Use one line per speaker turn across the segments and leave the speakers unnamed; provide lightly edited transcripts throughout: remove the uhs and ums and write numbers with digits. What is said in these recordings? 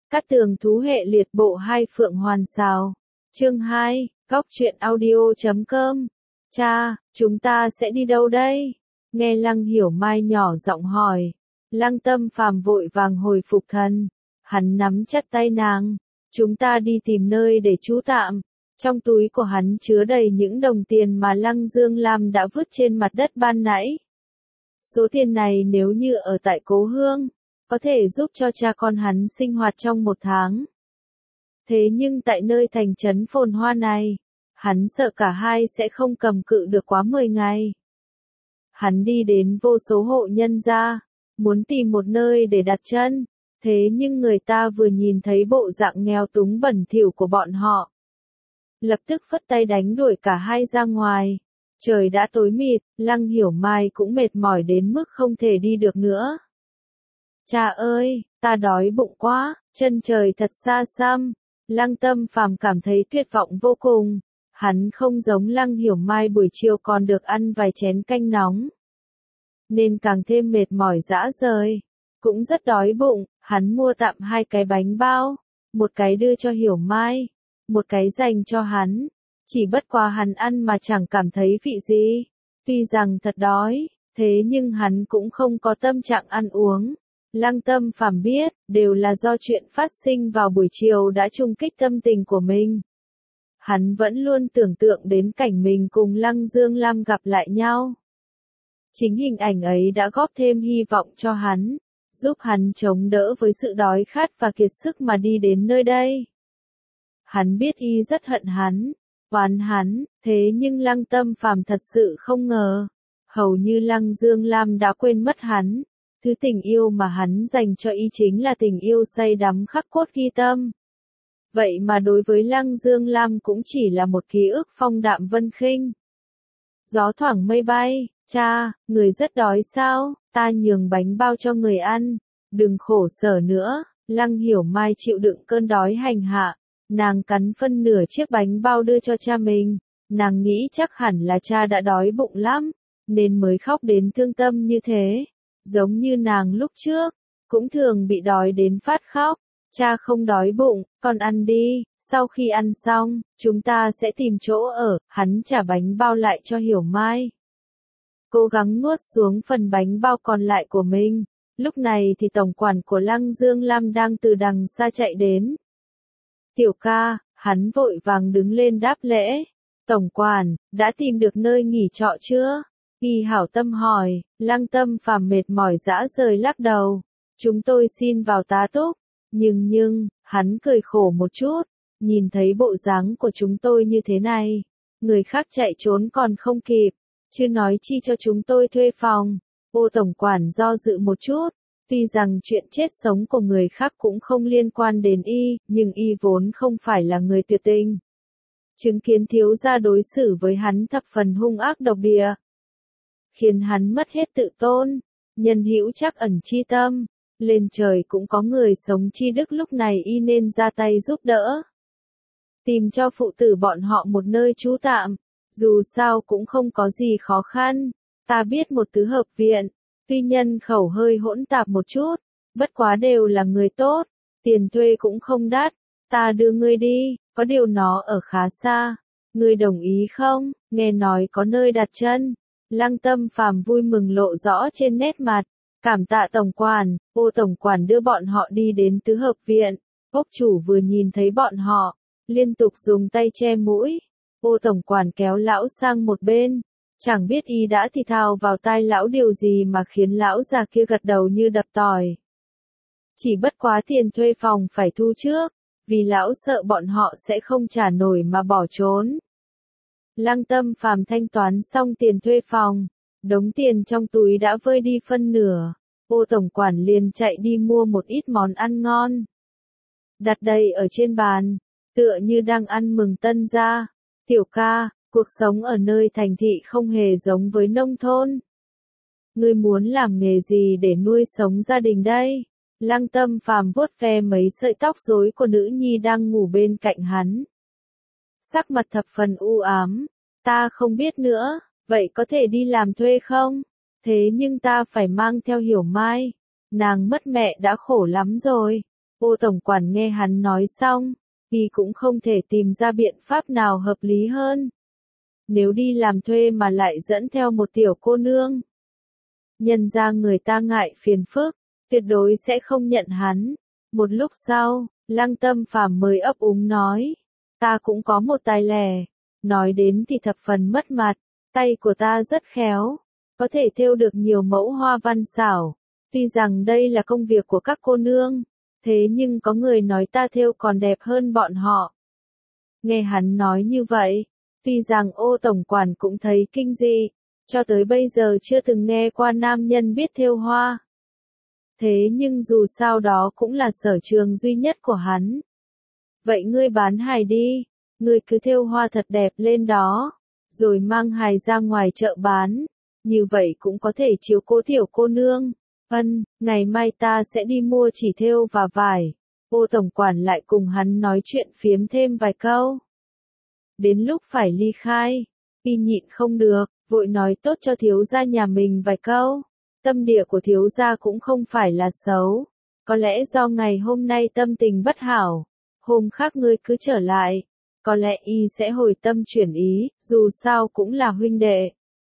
Cát Tường Thú Hệ Liệt Bộ 2 Phượng Hoàn Sào. Chương 2, Góc Truyện Audio.com. Cha, chúng ta sẽ đi đâu đây? Nghe Lăng Hiểu Mai nhỏ giọng hỏi. Lăng Tâm Phàm vội vàng hồi phục thần. Hắn nắm chặt tay nàng. Chúng ta đi tìm nơi để trú tạm. Trong túi của hắn chứa đầy những đồng tiền mà Lăng Dương Lam đã vứt trên mặt đất ban nãy. Số tiền này nếu như ở tại cố hương, có thể giúp cho cha con hắn sinh hoạt trong 1 tháng. Thế nhưng tại nơi thành trấn phồn hoa này, hắn sợ cả hai sẽ không cầm cự được quá 10 ngày. Hắn đi đến vô số hộ nhân gia, muốn tìm một nơi để đặt chân, thế nhưng người ta vừa nhìn thấy bộ dạng nghèo túng bẩn thỉu của bọn họ, lập tức phất tay đánh đuổi cả hai ra ngoài. Trời đã tối mịt, Lăng Hiểu Mai cũng mệt mỏi đến mức không thể đi được nữa. Cha ơi, ta đói bụng quá, chân trời thật xa xăm. Lăng Tâm Phàm cảm thấy tuyệt vọng vô cùng. Hắn không giống Lăng Hiểu Mai buổi chiều còn được ăn vài chén canh nóng, nên càng thêm mệt mỏi rã rời. Cũng rất đói bụng, hắn mua tạm 2 cái bánh bao, một cái đưa cho Hiểu Mai, một cái dành cho hắn. Chỉ bất quá hắn ăn mà chẳng cảm thấy vị gì. Tuy rằng thật đói, thế nhưng hắn cũng không có tâm trạng ăn uống. Lăng Tâm Phàm biết, đều là do chuyện phát sinh vào buổi chiều đã trùng kích tâm tình của mình. Hắn vẫn luôn tưởng tượng đến cảnh mình cùng Lăng Dương Lam gặp lại nhau. Chính hình ảnh ấy đã góp thêm hy vọng cho hắn, giúp hắn chống đỡ với sự đói khát và kiệt sức mà đi đến nơi đây. Hắn biết y rất hận hắn, oán hắn, thế nhưng Lăng Tâm Phàm thật sự không ngờ, hầu như Lăng Dương Lam đã quên mất hắn. Thứ tình yêu mà hắn dành cho y chính là tình yêu say đắm khắc cốt ghi tâm. Vậy mà đối với Lăng Dương Lam cũng chỉ là một ký ức phong đạm vân khinh. Gió thoảng mây bay, cha, người rất đói sao, ta nhường bánh bao cho người ăn, đừng khổ sở nữa. Lăng Hiểu Mai chịu đựng cơn đói hành hạ, nàng cắn phân nửa chiếc bánh bao đưa cho cha mình. Nàng nghĩ chắc hẳn là cha đã đói bụng lắm, nên mới khóc đến thương tâm như thế. Giống như nàng lúc trước, cũng thường bị đói đến phát khóc. Cha không đói bụng, con ăn đi, sau khi ăn xong, chúng ta sẽ tìm chỗ ở. Hắn trả bánh bao lại cho Hiểu Mai, cố gắng nuốt xuống phần bánh bao còn lại của mình. Lúc này thì tổng quản của Lăng Dương Lam đang từ đằng xa chạy đến. Tiểu ca, hắn vội vàng đứng lên đáp lễ. Tổng quản, đã tìm được nơi nghỉ trọ chưa? Y hảo tâm hỏi. Lăng Tâm Phàm mệt mỏi rã rời lắc đầu. Chúng tôi xin vào tá túc. Nhưng, hắn cười khổ một chút. Nhìn thấy bộ dáng của chúng tôi như thế này, người khác chạy trốn còn không kịp, chứ nói chi cho chúng tôi thuê phòng. Ô tổng quản do dự một chút. Tuy rằng chuyện chết sống của người khác cũng không liên quan đến y, nhưng y vốn không phải là người tuyệt tình. Chứng kiến thiếu gia đối xử với hắn thập phần hung ác độc địa, khiến hắn mất hết tự tôn. Nhân hữu trắc ẩn chi tâm, lên trời cũng có người sống chi đức, lúc này y nên ra tay giúp đỡ, tìm cho phụ tử bọn họ một nơi trú tạm. Dù sao cũng không có gì khó khăn. Ta biết một tứ hợp viện, tuy nhân khẩu hơi hỗn tạp một chút, bất quá đều là người tốt, tiền thuê cũng không đắt. Ta đưa ngươi đi, có điều nó ở khá xa. Ngươi đồng ý không? Nghe nói có nơi đặt chân. Lăng Tâm Phàm vui mừng lộ rõ trên nét mặt. Cảm tạ tổng quản. Ô tổng quản đưa bọn họ đi đến tứ hợp viện. Ốc chủ vừa nhìn thấy bọn họ, liên tục dùng tay che mũi. Ô tổng quản kéo lão sang một bên. Chẳng biết y đã thì thào vào tai lão điều gì mà khiến lão già kia gật đầu như đập tỏi. Chỉ bất quá tiền thuê phòng phải thu trước, vì lão sợ bọn họ sẽ không trả nổi mà bỏ trốn. Lăng Tâm Phàm thanh toán xong tiền thuê phòng, đống tiền trong túi đã vơi đi phân nửa. Ô tổng quản liền chạy đi mua một ít món ăn ngon, đặt đầy ở trên bàn, tựa như đang ăn mừng tân gia. Tiểu ca, cuộc sống ở nơi thành thị không hề giống với nông thôn. Ngươi muốn làm nghề gì để nuôi sống gia đình đây? Lăng Tâm Phàm vuốt ve mấy sợi tóc rối của nữ nhi đang ngủ bên cạnh hắn, sắc mặt thập phần u ám. Ta không biết nữa, vậy có thể đi làm thuê không? Thế nhưng ta phải mang theo Hiểu Mai. Nàng mất mẹ đã khổ lắm rồi. Ô tổng quản nghe hắn nói xong, y cũng không thể tìm ra biện pháp nào hợp lý hơn. Nếu đi làm thuê mà lại dẫn theo một tiểu cô nương, nhân ra người ta ngại phiền phức, tuyệt đối sẽ không nhận hắn. Một lúc sau, Lăng Tâm Phàm mới ấp úng nói, ta cũng có một tài lẻ, nói đến thì thập phần mất mặt, tay của ta rất khéo, có thể thêu được nhiều mẫu hoa văn xảo. Tuy rằng đây là công việc của các cô nương, thế nhưng có người nói ta thêu còn đẹp hơn bọn họ. Nghe hắn nói như vậy, tuy rằng Ô tổng quản cũng thấy kinh dị, cho tới bây giờ chưa từng nghe qua nam nhân biết thêu hoa. Thế nhưng dù sao đó cũng là sở trường duy nhất của hắn. Vậy ngươi bán hài đi, ngươi cứ thêu hoa thật đẹp lên đó, rồi mang hài ra ngoài chợ bán, như vậy cũng có thể chiếu cố tiểu cô nương. Ngày mai ta sẽ đi mua chỉ thêu và vải. Ô tổng quản lại cùng hắn nói chuyện phiếm thêm vài câu. Đến lúc phải ly khai, y nhịn không được, vội nói tốt cho thiếu gia nhà mình vài câu. Tâm địa của thiếu gia cũng không phải là xấu, có lẽ do ngày hôm nay tâm tình bất hảo, hôm khác ngươi cứ trở lại, có lẽ y sẽ hồi tâm chuyển ý, dù sao cũng là huynh đệ.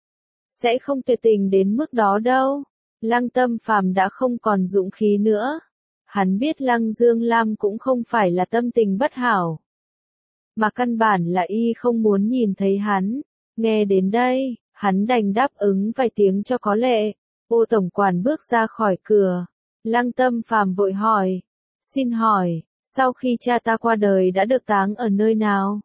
Sẽ không tuyệt tình đến mức đó đâu. Lăng Tâm Phàm đã không còn dũng khí nữa. Hắn biết Lăng Dương Lam cũng không phải là tâm tình bất hảo, mà căn bản là y không muốn nhìn thấy hắn. Nghe đến đây, hắn đành đáp ứng vài tiếng cho có lệ. Ô tổng quản bước ra khỏi cửa. Lăng Tâm Phàm vội hỏi, xin hỏi, sau khi cha ta qua đời đã được táng ở nơi nào?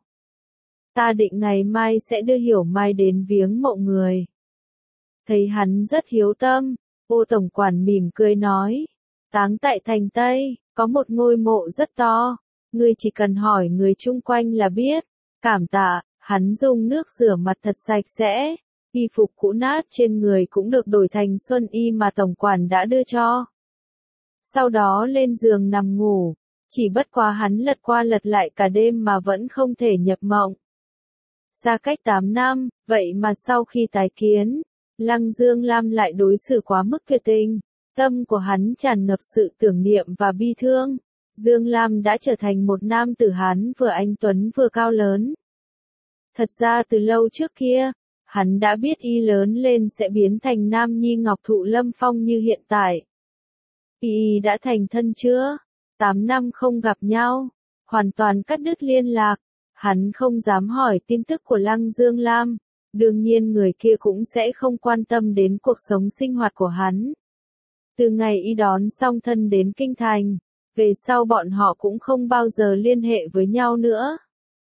Ta định ngày mai sẽ đưa Hiểu Mai đến viếng mộ người. Thấy hắn rất hiếu tâm, Ô tổng quản mỉm cười nói, táng tại thành Tây, có một ngôi mộ rất to, ngươi chỉ cần hỏi người chung quanh là biết. Cảm tạ. Hắn dùng nước rửa mặt thật sạch sẽ, y phục cũ nát trên người cũng được đổi thành xuân y mà tổng quản đã đưa cho. Sau đó lên giường nằm ngủ, chỉ bất quá hắn lật qua lật lại cả đêm mà vẫn không thể nhập mộng. Xa cách 8 năm, vậy mà sau khi tái kiến, Lăng Dương Lam lại đối xử quá mức tuyệt tình, tâm của hắn tràn ngập sự tưởng niệm và bi thương. Dương Lam đã trở thành một nam tử Hán vừa anh tuấn vừa cao lớn. Thật ra từ lâu trước kia, hắn đã biết y lớn lên sẽ biến thành nam nhi ngọc thụ lâm phong như hiện tại. Y đã thành thân chưa? 8 năm không gặp nhau, hoàn toàn cắt đứt liên lạc. Hắn không dám hỏi tin tức của Lăng Dương Lam, đương nhiên người kia cũng sẽ không quan tâm đến cuộc sống sinh hoạt của hắn. Từ ngày y đón song thân đến kinh thành, về sau bọn họ cũng không bao giờ liên hệ với nhau nữa.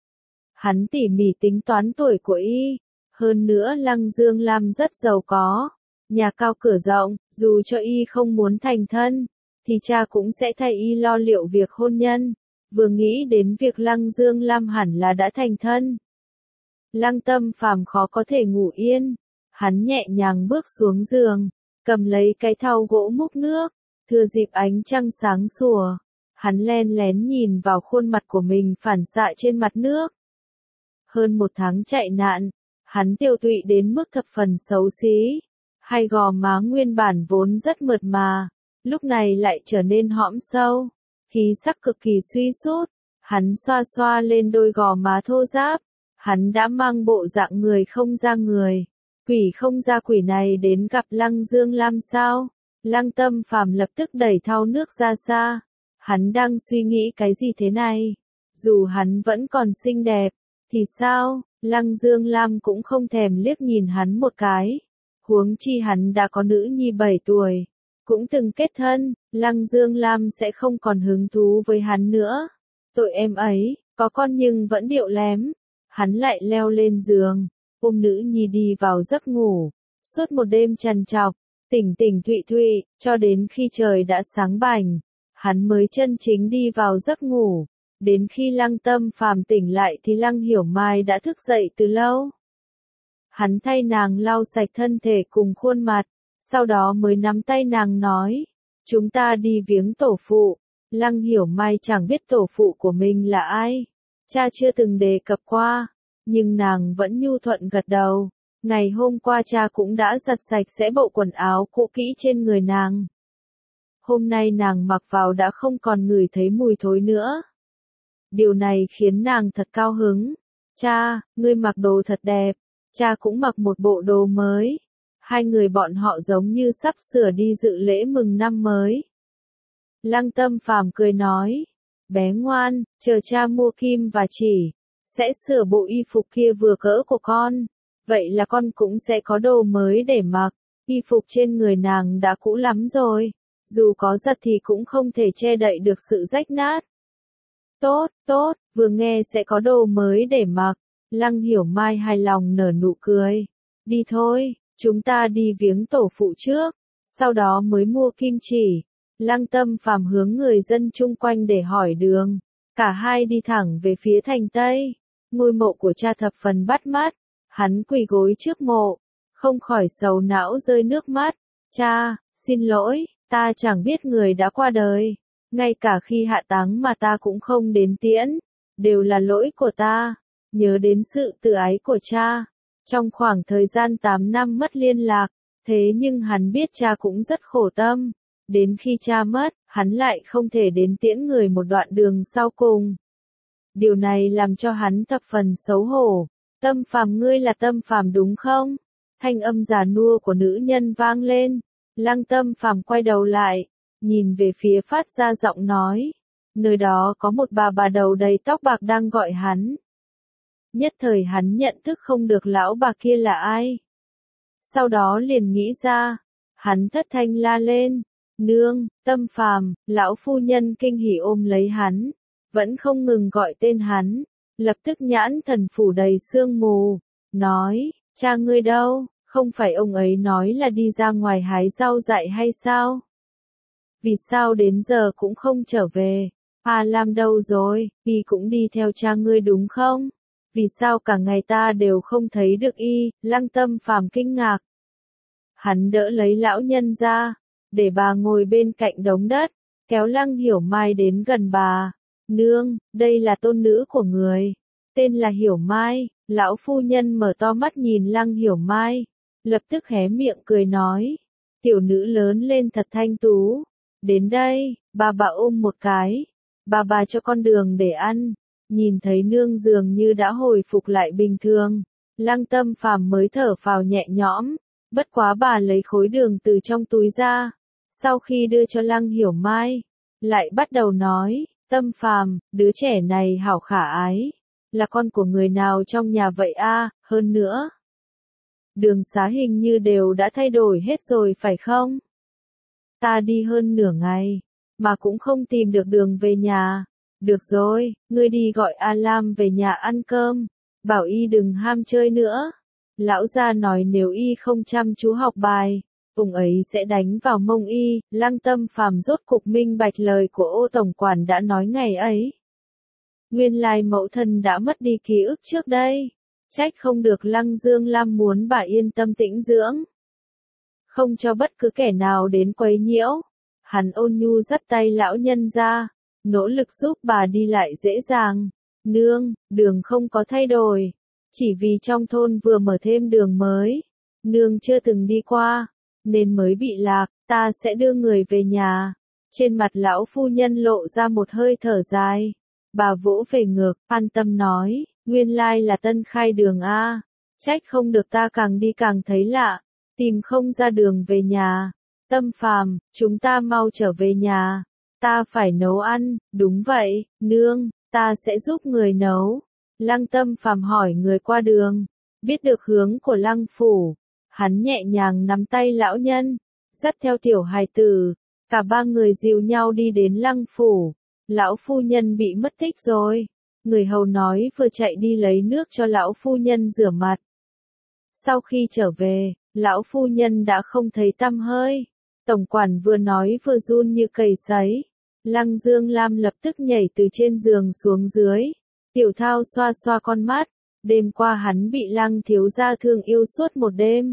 Hắn tỉ mỉ tính toán tuổi của y, hơn nữa Lăng Dương Lam rất giàu có, nhà cao cửa rộng, dù cho y không muốn thành thân, thì cha cũng sẽ thay y lo liệu việc hôn nhân. Vừa nghĩ đến việc Lăng Dương Lam hẳn là đã thành thân, Lăng Tâm Phàm khó có thể ngủ yên. Hắn nhẹ nhàng bước xuống giường, cầm lấy cái thau gỗ múc nước, thừa dịp ánh trăng sáng sủa, hắn len lén nhìn vào khuôn mặt của mình phản xạ trên mặt nước. Hơn 1 tháng chạy nạn, hắn tiêu tụy đến mức thập phần xấu xí. Hai gò má nguyên bản vốn rất mượt mà, lúc này lại trở nên hõm sâu, khí sắc cực kỳ suy sút. Hắn xoa xoa lên đôi gò má thô ráp, hắn đã mang bộ dạng người không ra người, quỷ không ra quỷ này đến gặp Lăng Dương Lam sao? Lăng Tâm Phàm lập tức đẩy thau nước ra xa. Hắn đang suy nghĩ cái gì thế này? Dù hắn vẫn còn xinh đẹp, thì sao? Lăng Dương Lam cũng không thèm liếc nhìn hắn một cái. Huống chi hắn đã có nữ nhi 7 tuổi, cũng từng kết thân, Lăng Dương Lam sẽ không còn hứng thú với hắn nữa. Tội em ấy, có con nhưng vẫn điệu lém. Hắn lại leo lên giường, ôm nữ nhi đi vào giấc ngủ. Suốt một đêm trằn trọc, tỉnh tỉnh thụy thụy, cho đến khi trời đã sáng bảnh, hắn mới chân chính đi vào giấc ngủ. Đến khi Lăng Tâm Phàm tỉnh lại thì Lăng Hiểu Mai đã thức dậy từ lâu. Hắn thay nàng lau sạch thân thể cùng khuôn mặt, sau đó mới nắm tay nàng nói, chúng ta đi viếng tổ phụ. Lăng Hiểu Mai chẳng biết tổ phụ của mình là ai, cha chưa từng đề cập qua, nhưng nàng vẫn nhu thuận gật đầu. Ngày hôm qua cha cũng đã giặt sạch sẽ bộ quần áo cũ kỹ trên người nàng. Hôm nay nàng mặc vào đã không còn ngửi thấy mùi thối nữa. Điều này khiến nàng thật cao hứng. Cha, ngươi mặc đồ thật đẹp. Cha cũng mặc một bộ đồ mới. Hai người bọn họ giống như sắp sửa đi dự lễ mừng năm mới. Lăng Tâm Phàm cười nói. Bé ngoan, chờ cha mua kim và chỉ. Sẽ sửa bộ y phục kia vừa cỡ của con. Vậy là con cũng sẽ có đồ mới để mặc. Y phục trên người nàng đã cũ lắm rồi. Dù có giặt thì cũng không thể che đậy được sự rách nát. Tốt, tốt, vừa nghe sẽ có đồ mới để mặc. Lăng Hiểu Mai hài lòng nở nụ cười. Đi thôi, chúng ta đi viếng tổ phụ trước. Sau đó mới mua kim chỉ. Lăng Tâm Phàm hướng người dân chung quanh để hỏi đường. Cả hai đi thẳng về phía thành Tây. Ngôi mộ của cha thập phần bắt mắt. Hắn quỳ gối trước mộ. Không khỏi sầu não rơi nước mắt. Cha, xin lỗi, ta chẳng biết người đã qua đời. Ngay cả khi hạ táng mà ta cũng không đến tiễn. Đều là lỗi của ta. Nhớ đến sự tự ái của cha. Trong khoảng thời gian 8 năm mất liên lạc. Thế nhưng hắn biết cha cũng rất khổ tâm. Đến khi cha mất, hắn lại không thể đến tiễn người một đoạn đường sau cùng. Điều này làm cho hắn thập phần xấu hổ. Tâm Phàm, ngươi là Tâm Phàm đúng không? Thanh âm già nua của nữ nhân vang lên. Lăng Tâm Phàm quay đầu lại, nhìn về phía phát ra giọng nói. Nơi đó có một bà đầu đầy tóc bạc đang gọi hắn. Nhất thời hắn nhận thức không được lão bà kia là ai. Sau đó liền nghĩ ra, hắn thất thanh la lên. Nương, Tâm Phàm, lão phu nhân kinh hỉ ôm lấy hắn. Vẫn không ngừng gọi tên hắn. Lập tức nhãn thần phủ đầy sương mù. Nói, cha ngươi đâu? Không phải ông ấy nói là đi ra ngoài hái rau dại hay sao? Vì sao đến giờ cũng không trở về? A Lam đâu rồi? Y cũng đi theo cha ngươi đúng không? Vì sao cả ngày ta đều không thấy được y? Lăng Tâm Phàm kinh ngạc. Hắn đỡ lấy lão nhân ra, để bà ngồi bên cạnh đống đất, kéo Lăng Hiểu Mai đến gần bà. Nương, đây là tôn nữ của người. Tên là Hiểu Mai. Lão phu nhân mở to mắt nhìn Lăng Hiểu Mai. Lập tức hé miệng cười nói. Tiểu nữ lớn lên thật thanh tú. Đến đây, bà ôm một cái. Bà cho con đường để ăn. Nhìn thấy nương dường như đã hồi phục lại bình thường. Lăng Tâm Phàm mới thở phào nhẹ nhõm. Bất quá bà lấy khối đường từ trong túi ra. Sau khi đưa cho Lăng Hiểu Mai, lại bắt đầu nói. Tâm Phàm, đứa trẻ này hảo khả ái. Là con của người nào trong nhà vậy a? Hơn nữa, đường xá hình như đều đã thay đổi hết rồi phải không? Ta đi hơn nửa ngày, mà cũng không tìm được đường về nhà. Được rồi, ngươi đi gọi A Lam về nhà ăn cơm. Bảo y đừng ham chơi nữa. Lão gia nói nếu y không chăm chú học bài, ông ấy sẽ đánh vào mông y. Lăng Tâm Phàm rốt cục minh bạch lời của Ô tổng quản đã nói ngày ấy. Nguyên lai mẫu thân đã mất đi ký ức trước đây. Trách không được Lăng Dương Lam muốn bà yên tâm tĩnh dưỡng. Không cho bất cứ kẻ nào đến quấy nhiễu. Hắn ôn nhu dắt tay lão nhân ra, nỗ lực giúp bà đi lại dễ dàng. Nương, đường không có thay đổi. Chỉ vì trong thôn vừa mở thêm đường mới. Nương chưa từng đi qua, nên mới bị lạc, ta sẽ đưa người về nhà. Trên mặt lão phu nhân lộ ra một hơi thở dài. Bà vỗ về ngực, an tâm nói, nguyên lai là tân khai đường a. Trách không được ta càng đi càng thấy lạ, tìm không ra đường về nhà. Tâm Phàm, chúng ta mau trở về nhà. Ta phải nấu ăn, đúng vậy, nương, ta sẽ giúp người nấu. Lăng Tâm Phàm hỏi người qua đường, biết được hướng của Lăng phủ. Hắn nhẹ nhàng nắm tay lão nhân, dắt theo tiểu hài tử. Cả ba người dìu nhau đi đến Lăng phủ. Lão phu nhân bị mất tích rồi. Người hầu nói vừa chạy đi lấy nước cho lão phu nhân rửa mặt. Sau khi trở về, lão phu nhân đã không thấy tăm hơi. Tổng quản vừa nói vừa run như cầy sấy. Lăng Dương Lam lập tức nhảy từ trên giường xuống dưới. Tiểu Thao xoa xoa con mắt. Đêm qua hắn bị Lăng thiếu gia thương yêu suốt một đêm.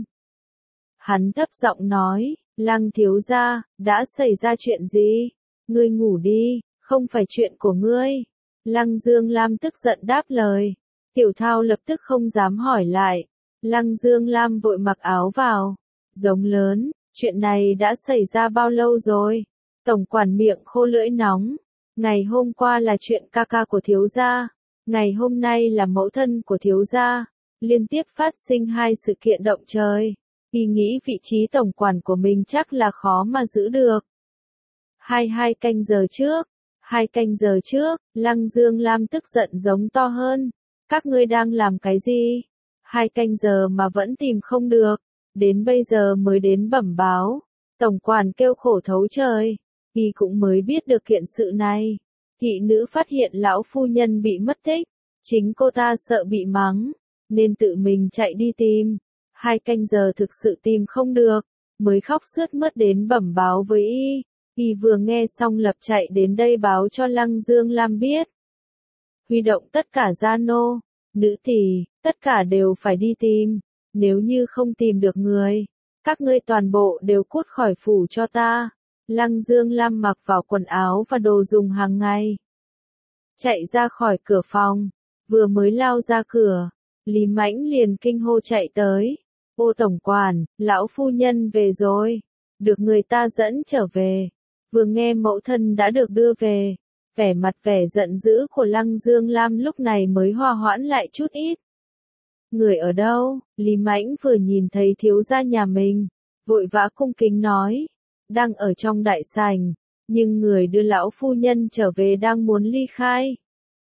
Hắn thấp giọng nói, Lăng thiếu gia, đã xảy ra chuyện gì? Ngươi ngủ đi, không phải chuyện của ngươi. Lăng Dương Lam tức giận đáp lời. Tiểu Thao lập tức không dám hỏi lại. Lăng Dương Lam vội mặc áo vào. Giống lớn, chuyện này đã xảy ra bao lâu rồi? Tổng quản miệng khô lưỡi nóng. Ngày hôm qua là chuyện ca ca của thiếu gia. Ngày hôm nay là mẫu thân của thiếu gia. Liên tiếp phát sinh hai sự kiện động trời. Y nghĩ vị trí tổng quản của mình chắc là khó mà giữ được. 2 canh giờ trước. 2 canh giờ trước, Lăng Dương Lam tức giận giống to hơn. Các ngươi đang làm cái gì? 2 canh giờ mà vẫn tìm không được. Đến bây giờ mới đến bẩm báo. Tổng quản kêu khổ thấu trời. Y cũng mới biết được kiện sự này. Thị nữ phát hiện lão phu nhân bị mất tích. Chính cô ta sợ bị mắng. Nên tự mình chạy đi tìm. 2 canh giờ thực sự tìm không được. Mới khóc sướt mướt đến bẩm báo với y. Y vừa nghe xong lập chạy đến đây báo cho Lăng Dương Lam biết. Huy động tất cả gia nô, nữ tỳ, tất cả đều phải đi tìm. Nếu như không tìm được người, các ngươi toàn bộ đều cút khỏi phủ cho ta. Lăng Dương Lam mặc vào quần áo và đồ dùng hàng ngày. Chạy ra khỏi cửa phòng, vừa mới lao ra cửa, Lý Mãnh liền kinh hô chạy tới. Ô tổng quản, lão phu nhân về rồi, được người ta dẫn trở về. Vừa nghe mẫu thân đã được đưa về, vẻ mặt vẻ giận dữ của Lăng Dương Lam lúc này mới hòa hoãn lại chút ít. Người ở đâu? Lý Mãnh vừa nhìn thấy thiếu gia nhà mình, vội vã cung kính nói, đang ở trong đại sảnh, nhưng người đưa lão phu nhân trở về đang muốn ly khai.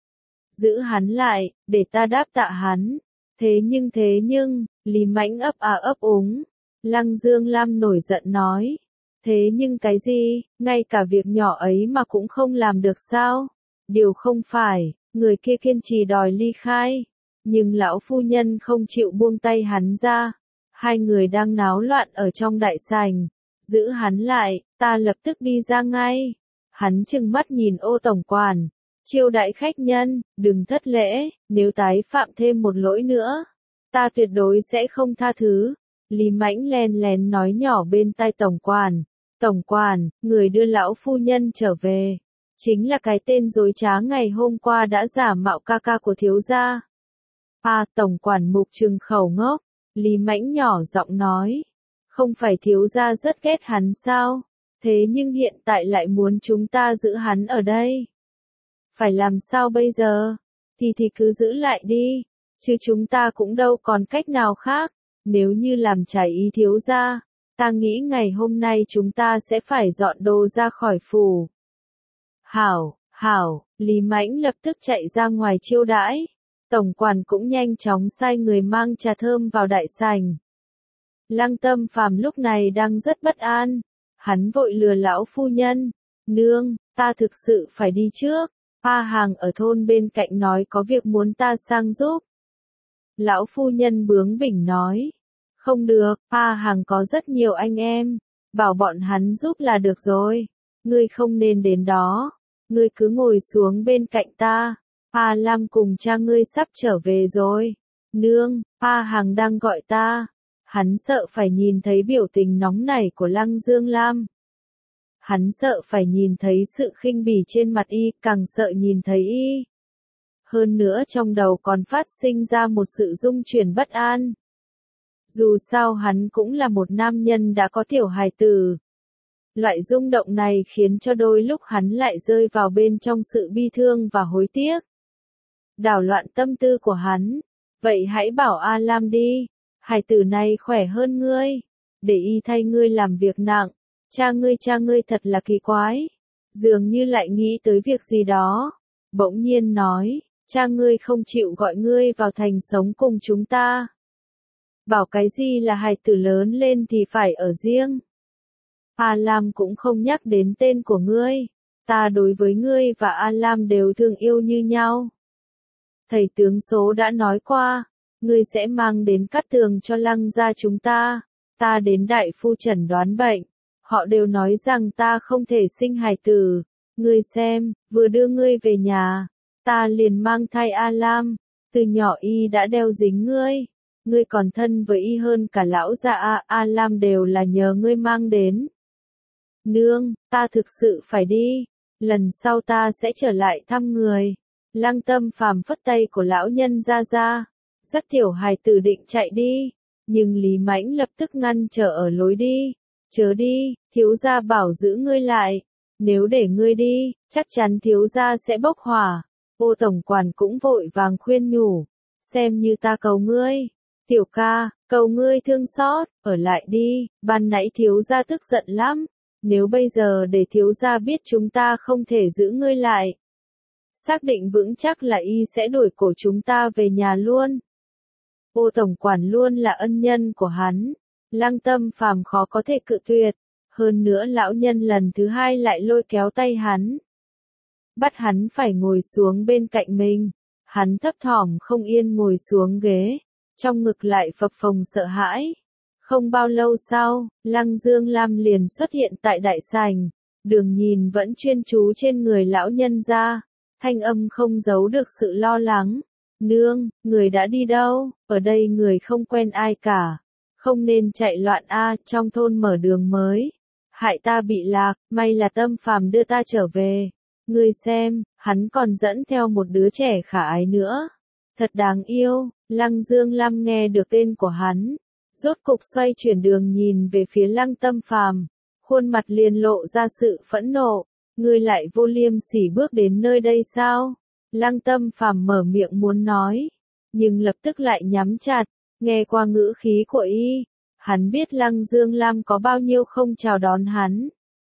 Giữ hắn lại, để ta đáp tạ hắn. Thế nhưng, Lý Mãnh ấp ấp úng. Lăng Dương Lam nổi giận nói. Thế nhưng cái gì, ngay cả việc nhỏ ấy mà cũng không làm được sao? Điều không phải, người kia kiên trì đòi ly khai. Nhưng lão phu nhân không chịu buông tay hắn ra. Hai người đang náo loạn ở trong đại sảnh. Giữ hắn lại, ta lập tức đi ra ngay. Hắn trừng mắt nhìn Ô tổng quản. Chiêu đãi khách nhân, đừng thất lễ, nếu tái phạm thêm một lỗi nữa, ta tuyệt đối sẽ không tha thứ. Lý Mãnh len lén nói nhỏ bên tai tổng quản. Tổng quản, người đưa lão phu nhân trở về. Chính là cái tên dối trá ngày hôm qua đã giả mạo ca ca của thiếu gia. Tổng quản mục trừng khẩu ngốc. Lý Mãnh nhỏ giọng nói. Không phải thiếu gia rất ghét hắn sao? Thế nhưng hiện tại lại muốn chúng ta giữ hắn ở đây. Phải làm sao bây giờ? Thì cứ giữ lại đi. Chứ chúng ta cũng đâu còn cách nào khác. Nếu như làm trái ý thiếu gia, ta nghĩ ngày hôm nay chúng ta sẽ phải dọn đồ ra khỏi phủ. Hảo, Lý Mãnh lập tức chạy ra ngoài chiêu đãi. Tổng quản cũng nhanh chóng sai người mang trà thơm vào đại sảnh. Lăng Tâm Phàm lúc này đang rất bất an. Hắn vội lừa lão phu nhân. Nương, ta thực sự phải đi trước. Hàng ở thôn bên cạnh nói có việc muốn ta sang giúp. Lão phu nhân bướng bỉnh nói. Không được, Hàng có rất nhiều anh em. Bảo bọn hắn giúp là được rồi. Ngươi không nên đến đó. Ngươi cứ ngồi xuống bên cạnh ta. Lam cùng cha ngươi sắp trở về rồi. Nương, Hàng đang gọi ta. Hắn sợ phải nhìn thấy biểu tình nóng nảy của Lăng Dương Lam. Hắn sợ phải nhìn thấy sự khinh bỉ trên mặt y, càng sợ nhìn thấy y. Hơn nữa trong đầu còn phát sinh ra một sự rung chuyển bất an. Dù sao hắn cũng là một nam nhân đã có tiểu hài tử. Loại rung động này khiến cho đôi lúc hắn lại rơi vào bên trong sự bi thương và hối tiếc. Đảo loạn tâm tư của hắn. Vậy hãy bảo Lam đi. Hài tử này khỏe hơn ngươi. Để y thay ngươi làm việc nặng. Cha ngươi thật là kỳ quái. Dường như lại nghĩ tới việc gì đó. Bỗng nhiên nói, cha ngươi không chịu gọi ngươi vào thành sống cùng chúng ta. Bảo cái gì là hài tử lớn lên thì phải ở riêng. Lam cũng không nhắc đến tên của ngươi. Ta đối với ngươi và Lam đều thương yêu như nhau. Thầy tướng số đã nói qua, ngươi sẽ mang đến cát tường cho Lăng gia chúng ta. Ta đến đại phu chẩn đoán bệnh. Họ đều nói rằng ta không thể sinh hài tử. Ngươi xem, vừa đưa ngươi về nhà, ta liền mang thai Lam. Từ nhỏ y đã đeo dính ngươi. Ngươi còn thân với y hơn cả lão gia Lam đều là nhờ ngươi mang đến. Nương, ta thực sự phải đi. Lần sau ta sẽ trở lại thăm người. Lăng Tâm Phàm phất tay của lão nhân ra. Dắt tiểu hài tử định chạy đi. Nhưng Lý Mãnh lập tức ngăn trở ở lối đi. Chớ đi, thiếu gia bảo giữ ngươi lại. nếu để ngươi đi, chắc chắn thiếu gia sẽ bốc hỏa. Ô tổng quản cũng vội vàng khuyên nhủ, xem như ta cầu ngươi. Tiểu ca, cầu ngươi thương xót, ở lại đi, ban nãy thiếu gia tức giận lắm. Nếu bây giờ để thiếu gia biết chúng ta không thể giữ ngươi lại, xác định vững chắc là y sẽ đuổi cổ chúng ta về nhà luôn. Ô tổng quản luôn là ân nhân của hắn, Lăng Tâm Phàm khó có thể cự tuyệt. Hơn nữa lão nhân lần thứ hai lại lôi kéo tay hắn, bắt hắn phải ngồi xuống bên cạnh mình. Hắn thấp thỏm không yên ngồi xuống ghế, trong ngực lại phập phồng sợ hãi. Không bao lâu sau, Lăng Dương Lam liền xuất hiện tại đại sảnh, Đường Nhìn vẫn chuyên chú trên người lão nhân ra, thanh âm không giấu được sự lo lắng. Nương, người đã đi đâu? Ở đây người không quen ai cả, không nên chạy loạn trong thôn mở đường mới, hại ta bị lạc, may là Tâm Phàm đưa ta trở về. Ngươi xem, hắn còn dẫn theo một đứa trẻ khả ái nữa. Thật đáng yêu. Lăng Dương Lam nghe được tên của hắn, rốt cục xoay chuyển đường nhìn về phía Lăng Tâm Phàm, khuôn mặt liền lộ ra sự phẫn nộ. Ngươi lại vô liêm sỉ bước đến nơi đây sao? Lăng Tâm Phàm mở miệng muốn nói, nhưng lập tức lại nhắm chặt, nghe qua ngữ khí của y, hắn biết Lăng Dương Lam có bao nhiêu không chào đón hắn.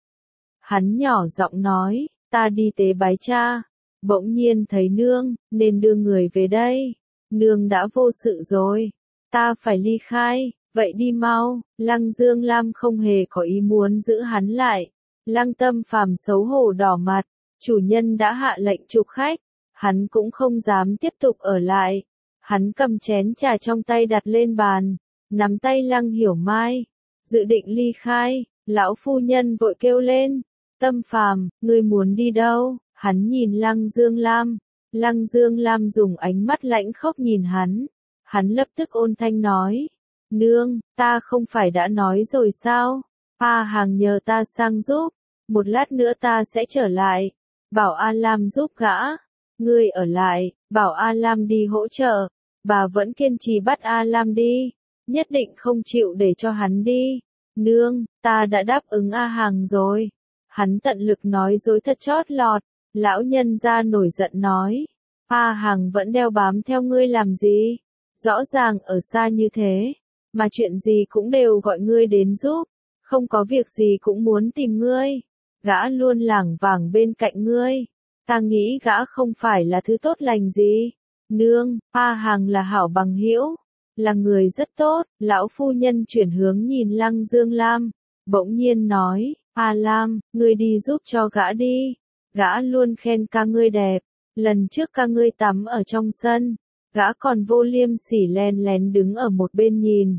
Hắn nhỏ giọng nói, ta đi tế bái cha, bỗng nhiên thấy nương, nên đưa người về đây. Nương đã vô sự rồi, ta phải ly khai, vậy đi mau. Lăng Dương Lam không hề có ý muốn giữ hắn lại. Lăng Tâm Phàm xấu hổ đỏ mặt, chủ nhân đã hạ lệnh chụp khách, hắn cũng không dám tiếp tục ở lại. Hắn cầm chén trà trong tay đặt lên bàn, nắm tay Lăng Hiểu Mai, dự định ly khai. Lão phu nhân vội kêu lên, Tâm Phàm, ngươi muốn đi đâu? Hắn nhìn Lăng Dương Lam. Lăng Dương Lam dùng ánh mắt lãnh khốc nhìn hắn. Hắn lập tức ôn thanh nói, nương, ta không phải đã nói rồi sao? A Hàng nhờ ta sang giúp, một lát nữa ta sẽ trở lại, bảo A Lam giúp gã. Ngươi ở lại, bảo A Lam đi hỗ trợ. Bà vẫn kiên trì bắt A Lam đi, nhất định không chịu để cho hắn đi. Nương, ta đã đáp ứng A Hàng rồi. Hắn tận lực nói dối thật chót lọt. Lão nhân gia nổi giận nói, A Hàng vẫn đeo bám theo ngươi làm gì? Rõ ràng ở xa như thế, mà chuyện gì cũng đều gọi ngươi đến giúp, không có việc gì cũng muốn tìm ngươi. Gã luôn lảng vảng bên cạnh ngươi, ta nghĩ gã không phải là thứ tốt lành gì. Nương, A Hàng là hảo bằng hữu, là người rất tốt. Lão phu nhân chuyển hướng nhìn Lăng Dương Lam, bỗng nhiên nói, A Lam, ngươi đi giúp cho gã đi. Gã luôn khen ca ngươi đẹp, lần trước ca ngươi tắm ở trong sân, gã còn vô liêm sỉ len lén đứng ở một bên nhìn.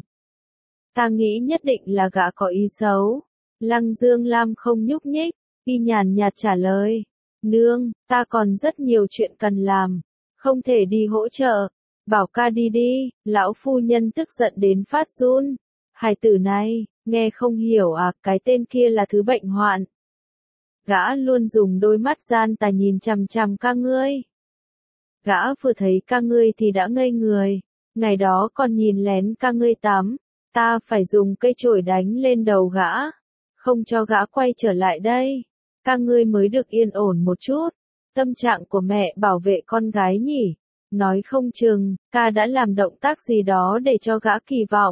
Ta nghĩ nhất định là gã có ý xấu. Lăng Dương Lam không nhúc nhích, y nhàn nhạt trả lời, nương, ta còn rất nhiều chuyện cần làm, không thể đi hỗ trợ, bảo ca đi đi. Lão phu nhân tức giận đến phát run, hài tử này, nghe không hiểu cái tên kia là thứ bệnh hoạn. Gã luôn dùng đôi mắt gian tà nhìn chằm chằm ca ngươi. Gã vừa thấy ca ngươi thì đã ngây người, ngày đó còn nhìn lén ca ngươi tắm, ta phải dùng cây chổi đánh lên đầu gã, không cho gã quay trở lại đây, ca ngươi mới được yên ổn một chút. Tâm trạng của mẹ bảo vệ con gái nhỉ, nói không chừng, ca đã làm động tác gì đó để cho gã kỳ vọng.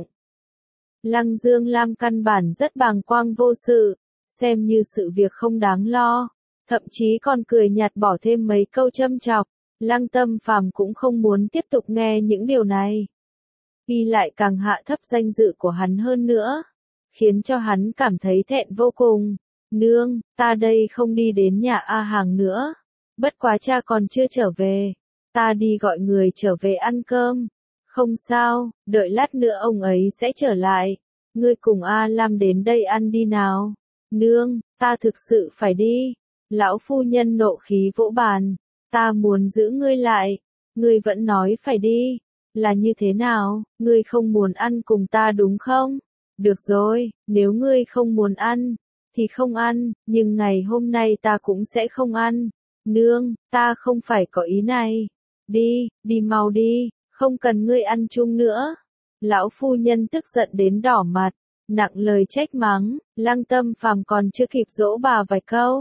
Lăng Dương Lam căn bản rất bàng quang vô sự, xem như sự việc không đáng lo, thậm chí còn cười nhạt bỏ thêm mấy câu châm chọc. Lăng Tâm Phàm cũng không muốn tiếp tục nghe những điều này. Y lại càng hạ thấp danh dự của hắn hơn nữa, khiến cho hắn cảm thấy thẹn vô cùng. Nương, ta đây không đi đến nhà A Hàng nữa, bất quá cha còn chưa trở về, ta đi gọi người trở về ăn cơm. Không sao, đợi lát nữa ông ấy sẽ trở lại, ngươi cùng A Lam đến đây ăn đi nào. Nương, ta thực sự phải đi. Lão phu nhân nộ khí vỗ bàn, ta muốn giữ ngươi lại, ngươi vẫn nói phải đi. Là như thế nào, ngươi không muốn ăn cùng ta đúng không? Được rồi, nếu ngươi không muốn ăn, thì không ăn, nhưng ngày hôm nay ta cũng sẽ không ăn. Nương, ta không phải có ý này. Đi, đi mau đi, không cần ngươi ăn chung nữa. Lão phu nhân tức giận đến đỏ mặt, nặng lời trách mắng. Lăng Tâm Phàm còn chưa kịp dỗ bà vài câu,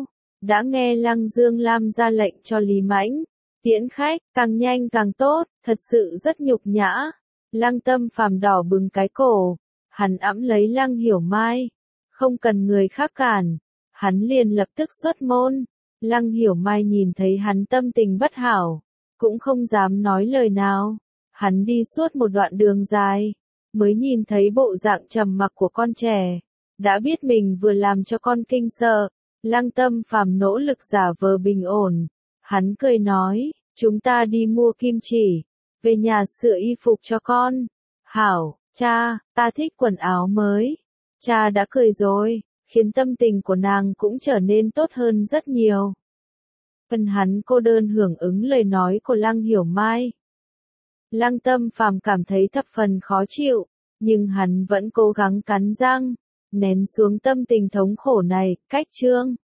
đã nghe Lăng Dương Lam ra lệnh cho Lý Mãnh tiễn khách, càng nhanh càng tốt, thật sự rất nhục nhã. Lăng Tâm Phàm đỏ bừng cái cổ, hắn ẵm lấy Lăng Hiểu Mai, không cần người khác cản, hắn liền lập tức xuất môn. Lăng Hiểu Mai nhìn thấy hắn tâm tình bất hảo, cũng không dám nói lời nào. Hắn đi suốt một đoạn đường dài, mới nhìn thấy bộ dạng trầm mặc của con trẻ, đã biết mình vừa làm cho con kinh sợ. Lăng Tâm Phàm nỗ lực giả vờ bình ổn, hắn cười nói, chúng ta đi mua kim chỉ, về nhà sửa y phục cho con. Hảo, cha, ta thích quần áo mới. Cha đã cười rồi, khiến tâm tình của nàng cũng trở nên tốt hơn rất nhiều. Phần hắn cô đơn hưởng ứng lời nói của Lăng Hiểu Mai. Lăng Tâm Phàm cảm thấy thập phần khó chịu, nhưng hắn vẫn cố gắng cắn răng, nén xuống tâm tình thống khổ này. Cách chương